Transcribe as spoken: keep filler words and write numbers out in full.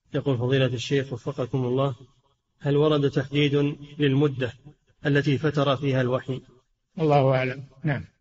يقول فضيلة الشيخ وفقكم الله: هل ورد تحديد للمدة التي فتر فيها الوحي؟ الله أعلم. نعم.